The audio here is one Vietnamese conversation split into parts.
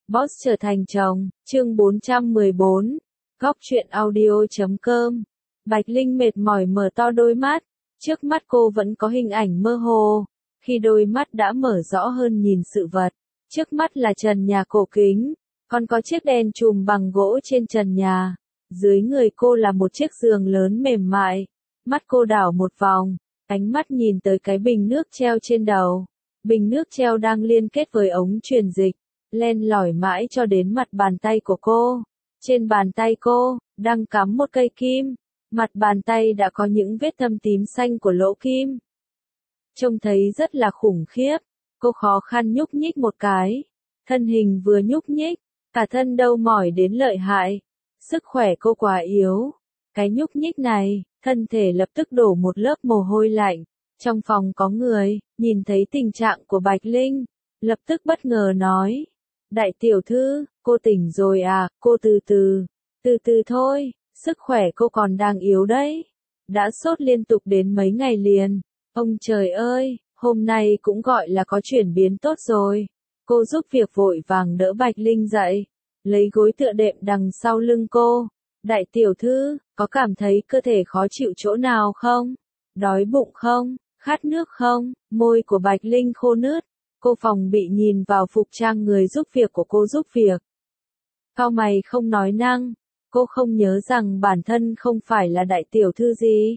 Boss trở thành chồng, chương 414, góc truyện audio.com. Bạch Linh mệt mỏi mở to đôi mắt, trước mắt cô vẫn có hình ảnh mơ hồ, khi đôi mắt đã mở rõ hơn nhìn sự vật. Trước mắt là trần nhà cổ kính, còn có chiếc đèn chùm bằng gỗ trên trần nhà. Dưới người cô là một chiếc giường lớn mềm mại. Mắt cô đảo một vòng, ánh mắt nhìn tới cái bình nước treo trên đầu. Bình nước treo đang liên kết với ống truyền dịch, len lỏi mãi cho đến mặt bàn tay của cô. Trên bàn tay cô, đang cắm một cây kim. Mặt bàn tay đã có những vết thâm tím xanh của lỗ kim. Trông thấy rất là khủng khiếp. Cô khó khăn nhúc nhích một cái. Thân hình vừa nhúc nhích, cả thân đau mỏi đến lợi hại. Sức khỏe cô quá yếu. Cái nhúc nhích này, thân thể lập tức đổ một lớp mồ hôi lạnh. Trong phòng có người, nhìn thấy tình trạng của Bạch Linh, lập tức bất ngờ nói. Đại tiểu thư, cô tỉnh rồi à, cô từ từ thôi, sức khỏe cô còn đang yếu đấy. Đã sốt liên tục đến mấy ngày liền. Ông trời ơi, hôm nay cũng gọi là có chuyển biến tốt rồi. Cô giúp việc vội vàng đỡ Bạch Linh dậy, lấy gối tựa đệm đằng sau lưng cô. Đại tiểu thư, có cảm thấy cơ thể khó chịu chỗ nào không? Đói bụng không? Khát nước không? Môi của Bạch Linh khô nướt. Cô phòng bị nhìn vào phục trang người giúp việc của cô giúp việc. Cau mày không nói năng. Cô không nhớ rằng bản thân không phải là đại tiểu thư gì.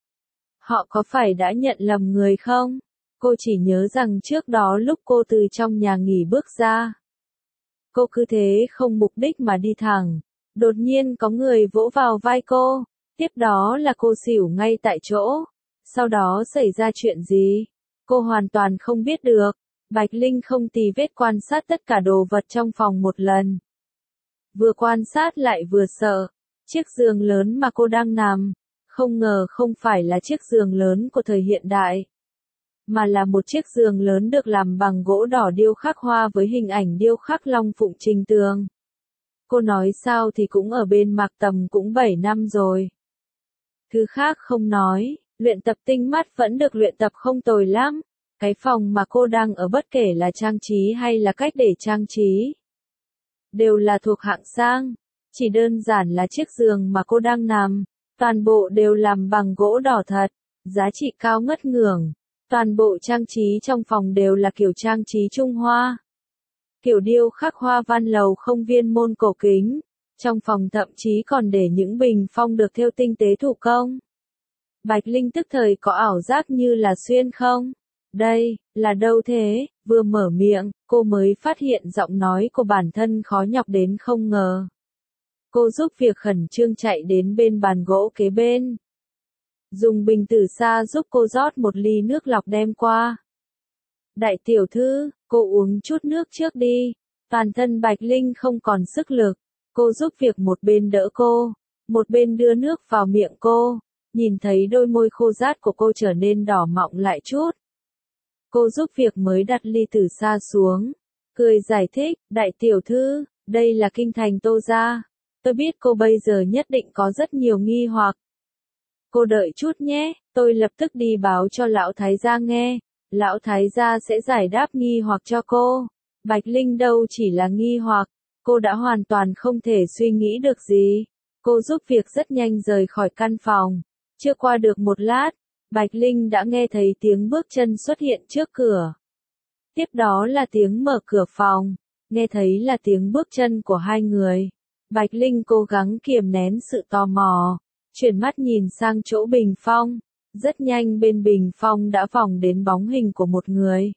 Họ có phải đã nhận lầm người không? Cô chỉ nhớ rằng trước đó lúc cô từ trong nhà nghỉ bước ra. Cô cứ thế không mục đích mà đi thẳng. Đột nhiên có người vỗ vào vai cô. Tiếp đó là cô xỉu ngay tại chỗ. Sau đó xảy ra chuyện gì? Cô hoàn toàn không biết được. Bạch Linh không tì vết quan sát tất cả đồ vật trong phòng một lần. Vừa quan sát lại vừa sợ. Chiếc giường lớn mà cô đang nằm, không ngờ không phải là chiếc giường lớn của thời hiện đại, mà là một chiếc giường lớn được làm bằng gỗ đỏ điêu khắc hoa với hình ảnh điêu khắc long phụng trình tường. Cô nói sao thì cũng ở bên Mạc Tầm cũng 7 năm rồi. Thứ khác không nói, luyện tập tinh mắt vẫn được luyện tập không tồi lắm. Cái phòng mà cô đang ở bất kể là trang trí hay là cách để trang trí, đều là thuộc hạng sang. Chỉ đơn giản là chiếc giường mà cô đang nằm, toàn bộ đều làm bằng gỗ đỏ thật, giá trị cao ngất ngưởng. Toàn bộ trang trí trong phòng đều là kiểu trang trí Trung Hoa. Kiểu điêu khắc hoa văn lầu không viên môn cổ kính. Trong phòng thậm chí còn để những bình phong được thêu tinh tế thủ công. Bạch Linh tức thời có ảo giác như là xuyên không? Đây, là đâu thế? Vừa mở miệng, cô mới phát hiện giọng nói của bản thân khó nhọc đến không ngờ. Cô giúp việc khẩn trương chạy đến bên bàn gỗ kế bên. Dùng bình từ xa giúp cô rót một ly nước lọc đem qua. Đại tiểu thư, cô uống chút nước trước đi. Toàn thân Bạch Linh không còn sức lực. Cô giúp việc một bên đỡ cô, một bên đưa nước vào miệng cô. Nhìn thấy đôi môi khô rát của cô trở nên đỏ mọng lại chút. Cô giúp việc mới đặt ly từ xa xuống. Cười giải thích, đại tiểu thư, đây là kinh thành Tô gia. Tôi biết cô bây giờ nhất định có rất nhiều nghi hoặc. Cô đợi chút nhé, tôi lập tức đi báo cho lão thái gia nghe. Lão thái gia sẽ giải đáp nghi hoặc cho cô. Bạch Linh đâu chỉ là nghi hoặc, cô đã hoàn toàn không thể suy nghĩ được gì. Cô giúp việc rất nhanh rời khỏi căn phòng. Chưa qua được một lát, Bạch Linh đã nghe thấy tiếng bước chân xuất hiện trước cửa. Tiếp đó là tiếng mở cửa phòng, nghe thấy là tiếng bước chân của hai người. Bạch Linh cố gắng kiềm nén sự tò mò, chuyển mắt nhìn sang chỗ bình phong. Rất nhanh bên bình phong đã vòng đến bóng hình của một người.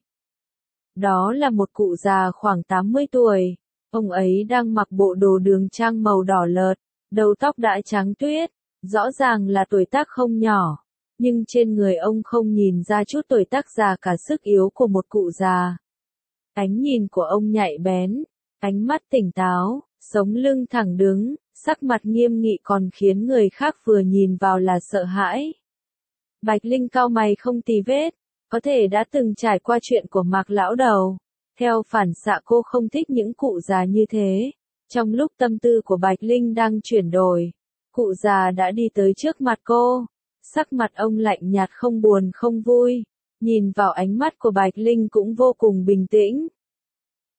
Đó là một cụ già khoảng 80 tuổi. Ông ấy đang mặc bộ đồ đường trang màu đỏ lợt, đầu tóc đã trắng tuyết, rõ ràng là tuổi tác không nhỏ. Nhưng trên người ông không nhìn ra chút tuổi tác già cả sức yếu của một cụ già. Ánh nhìn của ông nhạy bén, ánh mắt tỉnh táo, sống lưng thẳng đứng, sắc mặt nghiêm nghị còn khiến người khác vừa nhìn vào là sợ hãi. Bạch Linh cau mày không tì vết, có thể đã từng trải qua chuyện của Mạc lão đầu. Theo phản xạ cô không thích những cụ già như thế. Trong lúc tâm tư của Bạch Linh đang chuyển đổi, cụ già đã đi tới trước mặt cô. Sắc mặt ông lạnh nhạt không buồn không vui. Nhìn vào ánh mắt của Bạch Linh cũng vô cùng bình tĩnh.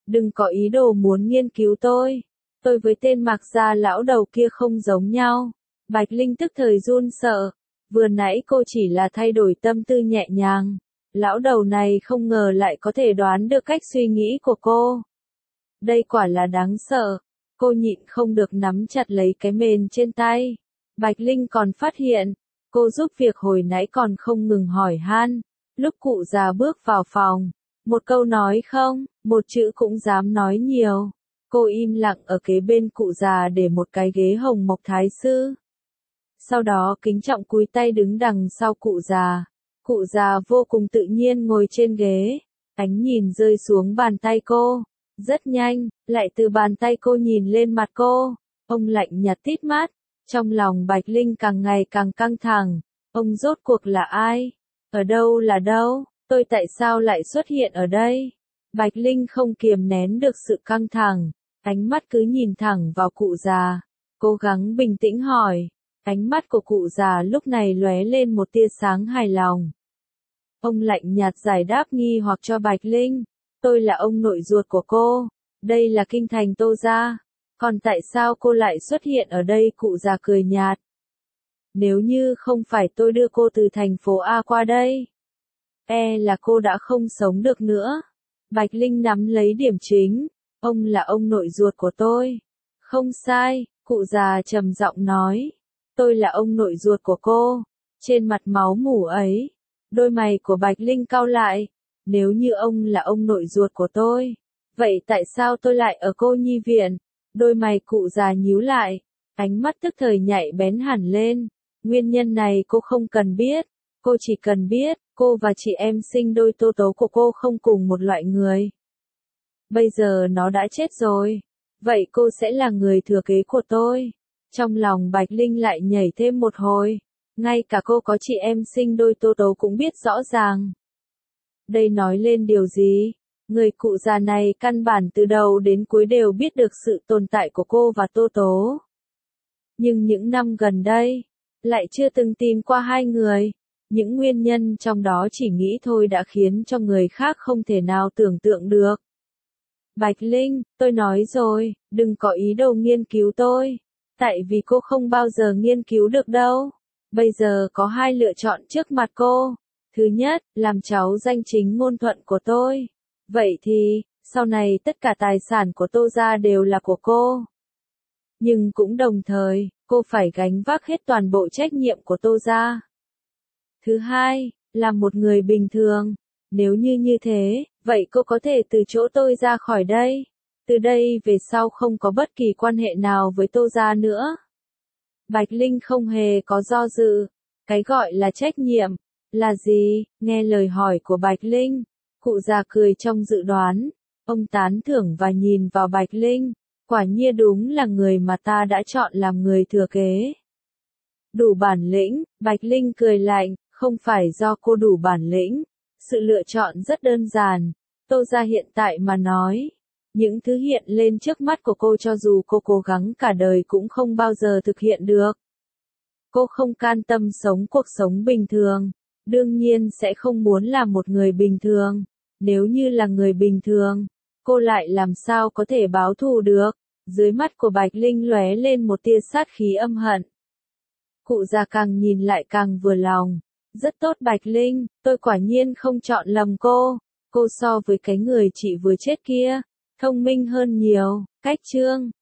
đừng có ý đồ muốn nghiên cứu tôi. Tôi với tên Mạc Gia lão đầu kia không giống nhau. Bạch Linh tức thời run sợ. Vừa nãy cô chỉ là thay đổi tâm tư nhẹ nhàng. Lão đầu này không ngờ lại có thể đoán được cách suy nghĩ của cô. Đây quả là đáng sợ. Cô nhịn không được nắm chặt lấy cái mền trên tay. Bạch Linh còn phát hiện, cô giúp việc hồi nãy còn không ngừng hỏi han. Lúc cụ già bước vào phòng, một câu nói không, một chữ cũng dám nói nhiều. Cô im lặng ở kế bên cụ già để một cái ghế hồng mộc thái sư. Sau đó kính trọng cúi tay đứng đằng sau cụ già. Cụ già vô cùng tự nhiên ngồi trên ghế, ánh nhìn rơi xuống bàn tay cô. Rất nhanh, lại từ bàn tay cô nhìn lên mặt cô. Ông lạnh nhạt tít mắt. Trong lòng Bạch Linh càng ngày càng căng thẳng. Ông rốt cuộc là ai? Ở đâu là đâu? Tôi tại sao lại xuất hiện ở đây? Bạch Linh không kiềm nén được sự căng thẳng. Ánh mắt cứ nhìn thẳng vào cụ già. Cố gắng bình tĩnh hỏi. Ánh mắt của cụ già lúc này lóe lên một tia sáng hài lòng. Ông lạnh nhạt giải đáp nghi hoặc cho Bạch Linh. Tôi là ông nội ruột của cô. Đây là kinh thành Tô gia. Còn tại sao cô lại xuất hiện ở đây? Cụ già cười nhạt. Nếu như không phải tôi đưa cô từ thành phố A qua đây, là cô đã không sống được nữa. Bạch Linh nắm lấy điểm chính. Ông là ông nội ruột của tôi. Không sai, cụ già trầm giọng nói. Tôi là ông nội ruột của cô. Trên mặt máu mủ ấy, đôi mày của Bạch Linh cau lại. Nếu như ông là ông nội ruột của tôi, vậy tại sao tôi lại ở cô nhi viện? Đôi mày cụ già nhíu lại, ánh mắt tức thời nhạy bén hẳn lên. Nguyên nhân này cô không cần biết, cô chỉ cần biết, cô và chị em sinh đôi Tô Tố của cô không cùng một loại người. Bây giờ nó đã chết rồi, vậy cô sẽ là người thừa kế của tôi. Trong lòng Bạch Linh lại nhảy thêm một hồi, ngay cả cô có chị em sinh đôi Tô Tố cũng biết rõ ràng. Đây nói lên điều gì? Người cụ già này căn bản từ đầu đến cuối đều biết được sự tồn tại của cô và Tô Tố. Nhưng những năm gần đây, lại chưa từng tìm qua hai người. Những nguyên nhân trong đó chỉ nghĩ thôi đã khiến cho người khác không thể nào tưởng tượng được. Bạch Linh, tôi nói rồi, đừng có ý đồ nghiên cứu tôi. Tại vì cô không bao giờ nghiên cứu được đâu. Bây giờ có hai lựa chọn trước mặt cô. Thứ nhất, làm cháu danh chính ngôn thuận của tôi. Vậy thì, sau này tất cả tài sản của Tô gia đều là của cô. Nhưng cũng đồng thời, cô phải gánh vác hết toàn bộ trách nhiệm của Tô gia. Thứ hai, là một người bình thường. Nếu như thế, vậy cô có thể từ chỗ tôi ra khỏi đây. Từ đây về sau không có bất kỳ quan hệ nào với Tô gia nữa. Bạch Linh không hề có do dự. Cái gọi là trách nhiệm, là gì? Nghe lời hỏi của Bạch Linh, cụ già cười trong dự đoán. Ông tán thưởng và nhìn vào Bạch Linh. Quả nhiên đúng là người mà ta đã chọn làm người thừa kế. Đủ bản lĩnh, Bạch Linh cười lạnh, không phải do cô đủ bản lĩnh. Sự lựa chọn rất đơn giản. Tô gia hiện tại mà nói, những thứ hiện lên trước mắt của cô cho dù cô cố gắng cả đời cũng không bao giờ thực hiện được. Cô không can tâm sống cuộc sống bình thường, đương nhiên sẽ không muốn là một người bình thường. Nếu như là người bình thường, cô lại làm sao có thể báo thù được? Dưới mắt của Bạch Linh lóe lên một tia sát khí âm hận. Cụ già càng nhìn lại càng vừa lòng. Rất tốt Bạch Linh, tôi quả nhiên không chọn lầm cô. Cô so với cái người chị vừa chết kia, thông minh hơn nhiều. Cách chương